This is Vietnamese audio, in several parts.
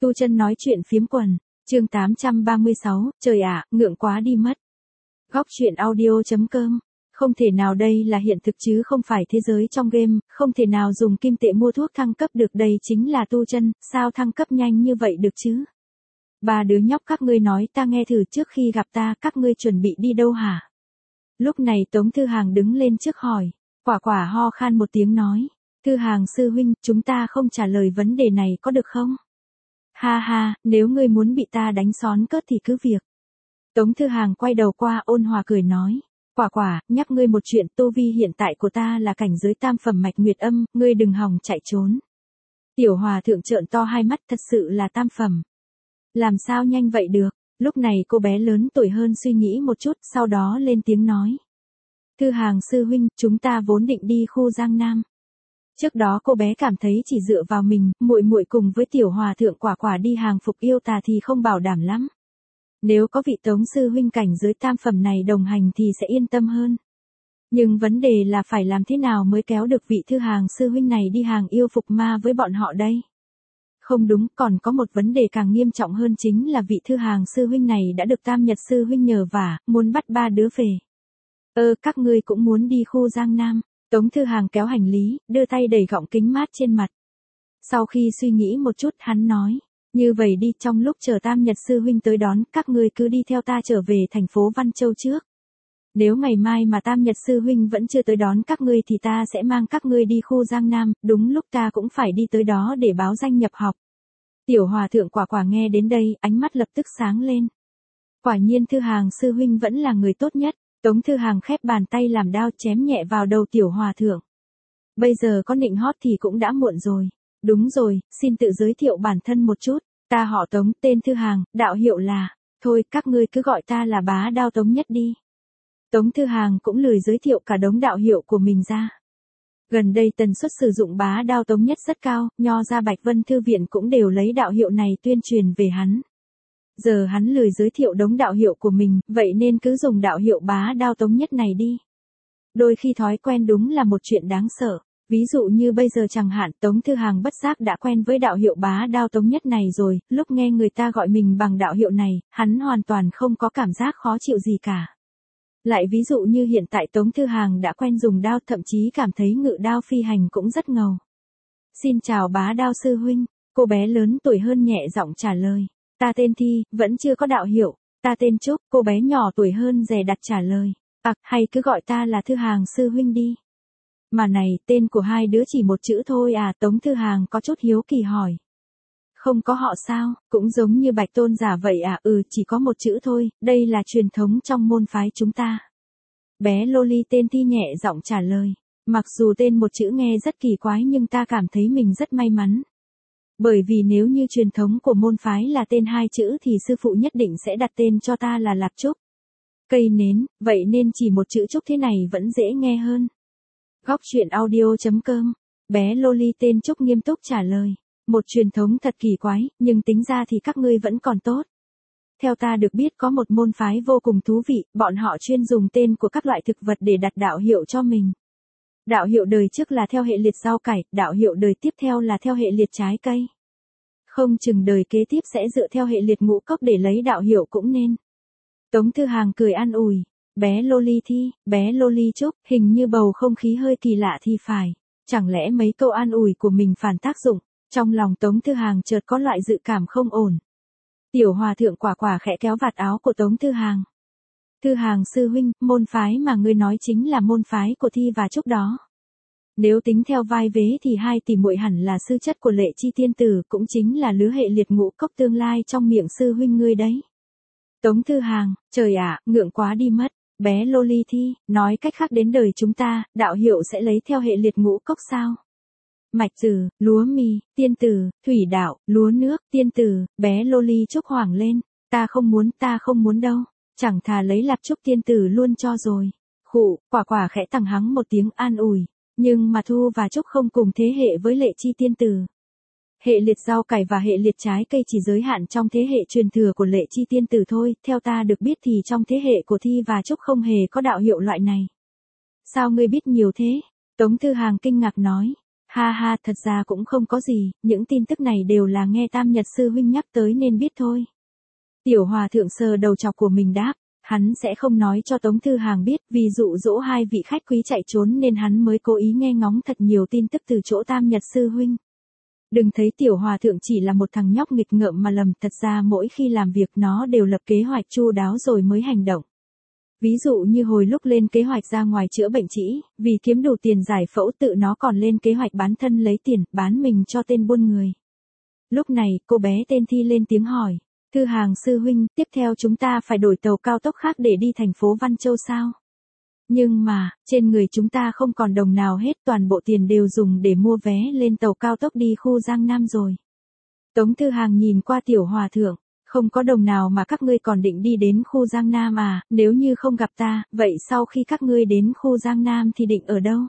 Tu Chân nói chuyện phiếm quần, chương 836, trời ạ, ngượng quá đi mất. Góc chuyện audio.com. Không thể nào, đây là hiện thực chứ không phải thế giới trong game, không thể nào dùng kim tệ mua thuốc thăng cấp được, đây chính là Tu Chân, sao thăng cấp nhanh như vậy được chứ? Ba đứa nhóc các ngươi nói ta nghe thử, trước khi gặp ta các ngươi chuẩn bị đi đâu hả? Lúc này Tống Thư Hàng đứng lên trước hỏi, Quả Quả ho khan một tiếng nói, Thư Hàng sư huynh, chúng ta không trả lời vấn đề này có được không? Ha ha, nếu ngươi muốn bị ta đánh xón cớt thì cứ việc. Tống Thư Hàng quay đầu qua ôn hòa cười nói, Quả Quả, nhắc ngươi một chuyện, tu vi hiện tại của ta là cảnh giới tam phẩm mạch nguyệt âm, ngươi đừng hòng chạy trốn. Tiểu Hòa thượng trợn to hai mắt, thật sự là tam phẩm. Làm sao nhanh vậy được? Lúc này cô bé lớn tuổi hơn suy nghĩ một chút, sau đó lên tiếng nói. Thư Hàng sư huynh, chúng ta vốn định đi khu Giang Nam. Trước đó cô bé cảm thấy chỉ dựa vào mình, muội muội cùng với tiểu hòa thượng Quả Quả đi hàng phục yêu tà thì không bảo đảm lắm. Nếu có vị Tống sư huynh cảnh giới tam phẩm này đồng hành thì sẽ yên tâm hơn. Nhưng vấn đề là phải làm thế nào mới kéo được vị Thư Hàng sư huynh này đi hàng yêu phục ma với bọn họ đây? Không đúng, còn có một vấn đề càng nghiêm trọng hơn, chính là vị Thư Hàng sư huynh này đã được Tam Nhật sư huynh nhờ vả, muốn bắt ba đứa về. Các ngươi cũng muốn đi khu Giang Nam. Tống Thư Hàng kéo hành lý, đưa tay đẩy gọng kính mát trên mặt. Sau khi suy nghĩ một chút hắn nói, như vậy đi, trong lúc chờ Tam Nhật sư huynh tới đón, các ngươi cứ đi theo ta trở về thành phố Văn Châu trước. Nếu ngày mai mà Tam Nhật sư huynh vẫn chưa tới đón các ngươi thì ta sẽ mang các ngươi đi khu Giang Nam, đúng lúc ta cũng phải đi tới đó để báo danh nhập học. Tiểu Hòa thượng Quả Quả nghe đến đây, ánh mắt lập tức sáng lên. Quả nhiên Thư Hàng sư huynh vẫn là người tốt nhất. Tống Thư Hàng khép bàn tay làm đao chém nhẹ vào đầu Tiểu Hòa thượng. Bây giờ có nịnh hót thì cũng đã muộn rồi. Đúng rồi, xin tự giới thiệu bản thân một chút. Ta họ Tống, tên Thư Hàng, đạo hiệu là, thôi các ngươi cứ gọi ta là Bá Đao Tống Nhất đi. Tống Thư Hàng cũng lười giới thiệu cả đống đạo hiệu của mình ra. Gần đây tần suất sử dụng Bá Đao Tống Nhất rất cao, nho ra Bạch Vân Thư viện cũng đều lấy đạo hiệu này tuyên truyền về hắn. Giờ hắn lười giới thiệu đống đạo hiệu của mình, vậy nên cứ dùng đạo hiệu Bá Đao Tống Nhất này đi. Đôi khi thói quen đúng là một chuyện đáng sợ. Ví dụ như bây giờ chẳng hạn, Tống Thư Hàng bất giác đã quen với đạo hiệu Bá Đao Tống Nhất này rồi, lúc nghe người ta gọi mình bằng đạo hiệu này, hắn hoàn toàn không có cảm giác khó chịu gì cả. Lại ví dụ như hiện tại Tống Thư Hàng đã quen dùng đao, thậm chí cảm thấy ngự đao phi hành cũng rất ngầu. Xin chào Bá Đao sư huynh, cô bé lớn tuổi hơn nhẹ giọng trả lời. Ta tên Thi, vẫn chưa có đạo hiệu. Ta tên Trúc, cô bé nhỏ tuổi hơn dè đặt trả lời. Hay cứ gọi ta là Thư Hàng sư huynh đi. Mà này, tên của hai đứa chỉ một chữ thôi à? Tống Thư Hàng có chút hiếu kỳ hỏi. Không có họ sao, cũng giống như Bạch Tôn giả vậy à? Chỉ có một chữ thôi, đây là truyền thống trong môn phái chúng ta. Bé Loli tên Thi nhẹ giọng trả lời. Mặc dù tên một chữ nghe rất kỳ quái nhưng ta cảm thấy mình rất may mắn. Bởi vì nếu như truyền thống của môn phái là tên hai chữ thì sư phụ nhất định sẽ đặt tên cho ta là Lạc Trúc. Cây nến, vậy nên chỉ một chữ Trúc thế này vẫn dễ nghe hơn. Góc chuyện audio.com. Bé Loli tên Trúc nghiêm túc trả lời. Một truyền thống thật kỳ quái, nhưng tính ra thì các ngươi vẫn còn tốt. Theo ta được biết có một môn phái vô cùng thú vị, bọn họ chuyên dùng tên của các loại thực vật để đặt đạo hiệu cho mình. Đạo hiệu đời trước là theo hệ liệt rau cải, đạo hiệu đời tiếp theo là theo hệ liệt trái cây. Không chừng đời kế tiếp sẽ dựa theo hệ liệt ngũ cốc để lấy đạo hiệu cũng nên. Tống Thư Hàng cười an ủi. Bé Loli Thi, bé Loli Trúc, hình như bầu không khí hơi kỳ lạ thì phải. Chẳng lẽ mấy câu an ủi của mình phản tác dụng? Trong lòng Tống Thư Hàng chợt có loại dự cảm không ổn. Tiểu Hòa thượng Quả Quả khẽ kéo vạt áo của Tống Thư Hàng. Thư Hàng sư huynh, môn phái mà ngươi nói chính là môn phái của Thi và Trúc đó. Nếu tính theo vai vế thì hai tỷ muội hẳn là sư chất của Lệ Chi tiên tử, cũng chính là lứa hệ liệt ngũ cốc tương lai trong miệng sư huynh ngươi đấy. Tống Thư Hàng, trời ạ, ngượng quá đi mất. Bé Loli Thi, nói cách khác đến đời chúng ta, đạo hiệu sẽ lấy theo hệ liệt ngũ cốc sao? Mạch tử, lúa mì, tiên tử, thủy đạo, lúa nước, tiên tử. Bé Loli Trúc hoảng lên. Ta không muốn đâu. Chẳng thà lấy Lạc Trúc tiên tử luôn cho rồi. Khụ, Quả Quả khẽ tằng hắng một tiếng an ủi. Nhưng mà Thu và Trúc không cùng thế hệ với Lệ Chi tiên tử. Hệ liệt rau cải và hệ liệt trái cây chỉ giới hạn trong thế hệ truyền thừa của Lệ Chi tiên tử thôi, theo ta được biết thì trong thế hệ của Thi và Trúc không hề có đạo hiệu loại này. Sao ngươi biết nhiều thế? Tống Thư Hàng kinh ngạc nói. Ha ha, thật ra cũng không có gì, những tin tức này đều là nghe Tam Nhật sư huynh nhắc tới nên biết thôi. Tiểu hòa thượng sờ đầu chọc của mình đáp, hắn sẽ không nói cho Tống Thư Hàng biết, vì dụ dỗ hai vị khách quý chạy trốn nên hắn mới cố ý nghe ngóng thật nhiều tin tức từ chỗ Tam Nhật sư huynh. Đừng thấy tiểu hòa thượng chỉ là một thằng nhóc nghịch ngợm mà lầm, thật ra mỗi khi làm việc nó đều lập kế hoạch chu đáo rồi mới hành động. Ví dụ như hồi lúc lên kế hoạch ra ngoài chữa bệnh trĩ, vì kiếm đủ tiền giải phẫu tự nó còn lên kế hoạch bán thân lấy tiền, bán mình cho tên buôn người. Lúc này, cô bé tên Thi lên tiếng hỏi, Thư Hàng sư huynh, tiếp theo chúng ta phải đổi tàu cao tốc khác để đi thành phố Văn Châu sao? Nhưng mà, trên người chúng ta không còn đồng nào hết, toàn bộ tiền đều dùng để mua vé lên tàu cao tốc đi khu Giang Nam rồi. Tống Thư Hàng nhìn qua tiểu hòa thượng, không có đồng nào mà các ngươi còn định đi đến khu Giang Nam à, nếu như không gặp ta, vậy sau khi các ngươi đến khu Giang Nam thì định ở đâu?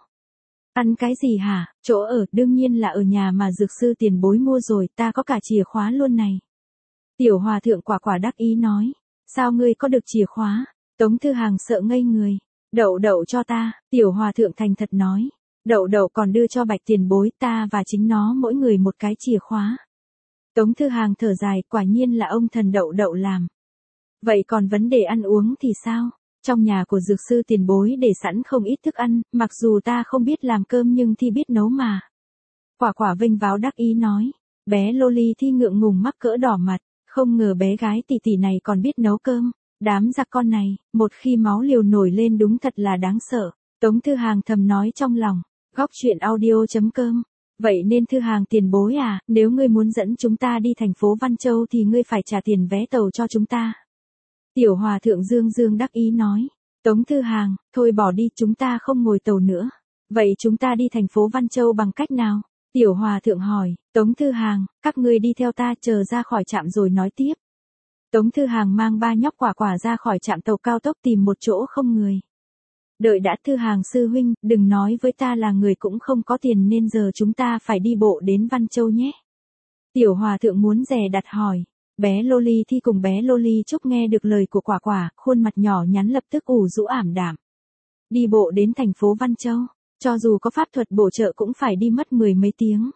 Ăn cái gì hả? Chỗ ở, đương nhiên là ở nhà mà dược sư tiền bối mua rồi, ta có cả chìa khóa luôn này. Tiểu hòa thượng quả quả đắc ý nói, sao ngươi có được chìa khóa? Tống Thư Hàng sợ ngây người, đậu đậu cho ta, tiểu hòa thượng thành thật nói, đậu đậu còn đưa cho Bạch tiền bối, ta và chính nó mỗi người một cái chìa khóa. Tống Thư Hàng thở dài, quả nhiên là ông thần đậu đậu làm. Vậy còn vấn đề ăn uống thì sao? Trong nhà của dược sư tiền bối để sẵn không ít thức ăn, mặc dù ta không biết làm cơm nhưng Thi biết nấu mà. Quả quả vênh váo đắc ý nói, bé Loli Thi ngượng ngùng mắc cỡ đỏ mặt, không ngờ bé gái tỷ tỷ này còn biết nấu cơm. Đám giặc con này, một khi máu liều nổi lên đúng thật là đáng sợ. Tống Thư Hàng thầm nói trong lòng, góc chuyện audio.com. Vậy nên Thư Hàng tiền bối à, nếu ngươi muốn dẫn chúng ta đi thành phố Văn Châu thì ngươi phải trả tiền vé tàu cho chúng ta. Tiểu hòa thượng Dương Dương đắc ý nói, Tống Thư Hàng, thôi bỏ đi, chúng ta không ngồi tàu nữa. Vậy chúng ta đi thành phố Văn Châu bằng cách nào? Tiểu hòa thượng hỏi, Tống Thư Hàng, các ngươi đi theo ta chờ ra khỏi trạm rồi nói tiếp. Tống Thư Hàng mang ba nhóc quả quả ra khỏi trạm tàu cao tốc tìm một chỗ không người. Đợi đã, Thư Hàng sư huynh, đừng nói với ta là người cũng không có tiền nên giờ chúng ta phải đi bộ đến Văn Châu nhé. Tiểu hòa thượng muốn dè đặt hỏi. Bé Loli Thi cùng bé Loli Trúc nghe được lời của quả quả, khuôn mặt nhỏ nhắn lập tức ủ rũ ảm đạm. Đi bộ đến thành phố Văn Châu, cho dù có pháp thuật bổ trợ cũng phải đi mất 10 mấy tiếng.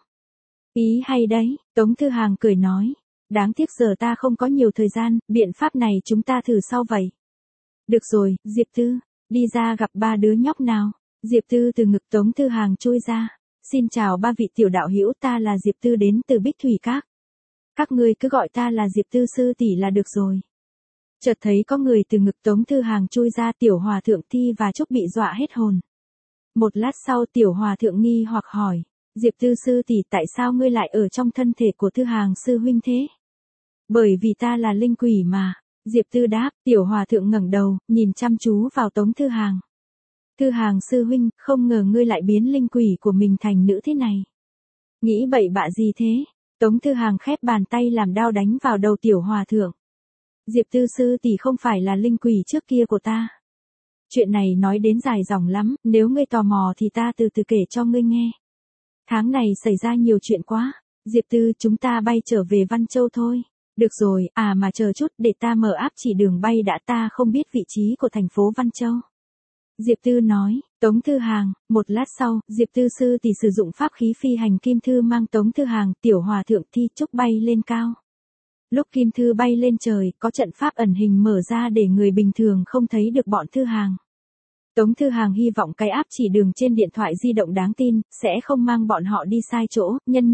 Ý hay đấy, Tống Thư Hàng cười nói. Đáng tiếc giờ ta không có nhiều thời gian, biện pháp này chúng ta thử sau vậy. Được rồi, Diệp Tư, đi ra gặp ba đứa nhóc nào. Diệp Tư từ ngực Tống Thư Hàng chui ra. Xin chào ba vị tiểu đạo hữu, ta là Diệp Tư đến từ Bích Thủy Các. Các ngươi cứ gọi ta là Diệp Tư sư tỷ là được rồi. Chợt thấy có người từ ngực Tống Thư Hàng chui ra, tiểu hòa thượng Thi và Trúc bị dọa hết hồn. Một lát sau tiểu hòa thượng nghi hoặc hỏi, Diệp Tư sư tỷ, tại sao ngươi lại ở trong thân thể của Thư Hàng sư huynh thế? Bởi vì ta là linh quỷ mà. Diệp Tư đáp, tiểu hòa thượng ngẩng đầu, nhìn chăm chú vào Tống Thư Hàng. Thư Hàng sư huynh, không ngờ ngươi lại biến linh quỷ của mình thành nữ thế này. Nghĩ bậy bạ gì thế? Tống Thư Hàng khép bàn tay làm đao đánh vào đầu tiểu hòa thượng. Diệp Tư sư tỷ không phải là linh quỷ trước kia của ta. Chuyện này nói đến dài dòng lắm, nếu ngươi tò mò thì ta từ từ kể cho ngươi nghe. Tháng này xảy ra nhiều chuyện quá. Diệp Tư, chúng ta bay trở về Văn Châu thôi. Được rồi, à mà chờ chút, để ta mở áp chỉ đường bay đã, ta không biết vị trí của thành phố Văn Châu. Diệp Tư nói, Tống Thư Hàng, một lát sau, Diệp Tư sư tỷ sử dụng pháp khí phi hành kim thư mang Tống Thư Hàng, tiểu hòa thượng Thi Trúc bay lên cao. Lúc kim thư bay lên trời, có trận pháp ẩn hình mở ra để người bình thường không thấy được bọn Thư Hàng. Tống Thư Hàng hy vọng cái áp chỉ đường trên điện thoại di động đáng tin sẽ không mang bọn họ đi sai chỗ.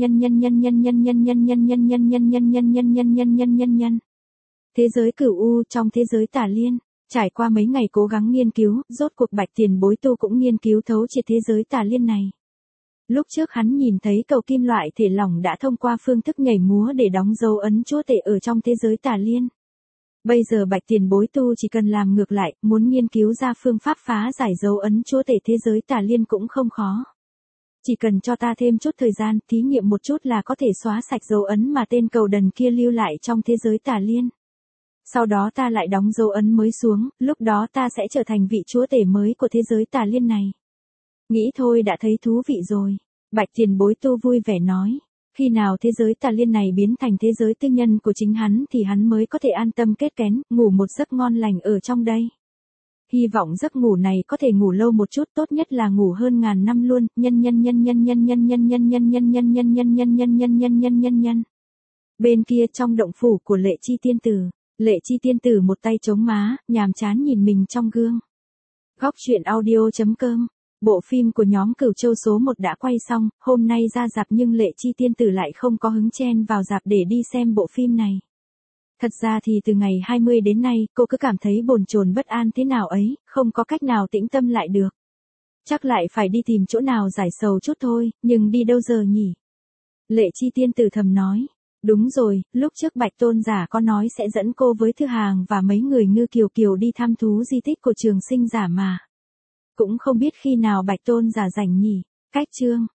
Thế giới cửu u trong thế giới tà liên. Trải qua mấy ngày cố gắng nghiên cứu, rốt cuộc Bạch tiền bối tu cũng nghiên cứu thấu triệt thế giới tà liên này. Lúc trước hắn nhìn thấy cầu kim loại thể lỏng đã thông qua phương thức nhảy múa để đóng dấu ấn chúa tể ở trong thế giới tà liên. Bây giờ Bạch tiền bối tu chỉ cần làm ngược lại, muốn nghiên cứu ra phương pháp phá giải dấu ấn chúa tể thế giới tà liên cũng không khó. Chỉ cần cho ta thêm chút thời gian, thí nghiệm một chút là có thể xóa sạch dấu ấn mà tên cầu đần kia lưu lại trong thế giới tà liên. Sau đó ta lại đóng dấu ấn mới xuống, lúc đó ta sẽ trở thành vị chúa tể mới của thế giới tà liên này. Nghĩ thôi đã thấy thú vị rồi. Bạch tiền bối tu vui vẻ nói. Khi nào thế giới tà liên này biến thành thế giới tư nhân của chính hắn thì hắn mới có thể an tâm kết kén, ngủ một giấc ngon lành ở trong đây. Hy vọng giấc ngủ này có thể ngủ lâu một chút, tốt nhất là ngủ hơn ngàn năm luôn. Nhân. Bên kia trong động phủ của Lệ Chi tiên tử, Lệ Chi tiên tử một tay chống má, nhàm chán nhìn mình trong gương. Góc truyện audio.com. Bộ phim của nhóm Cửu Châu số 1 đã quay xong, hôm nay ra rạp nhưng Lệ Chi tiên tử lại không có hứng chen vào rạp để đi xem bộ phim này. Thật ra thì từ ngày 20 đến nay, cô cứ cảm thấy bồn chồn bất an thế nào ấy, không có cách nào tĩnh tâm lại được. Chắc lại phải đi tìm chỗ nào giải sầu chút thôi, nhưng đi đâu giờ nhỉ? Lệ Chi tiên tử thầm nói. Đúng rồi, lúc trước Bạch Tôn giả có nói sẽ dẫn cô với Thư Hàng và mấy người Ngư Kiều Kiều đi thăm thú di tích của Trường Sinh giả mà. Cũng không biết khi nào Bạch Tôn giả rảnh nhỉ. Cách chương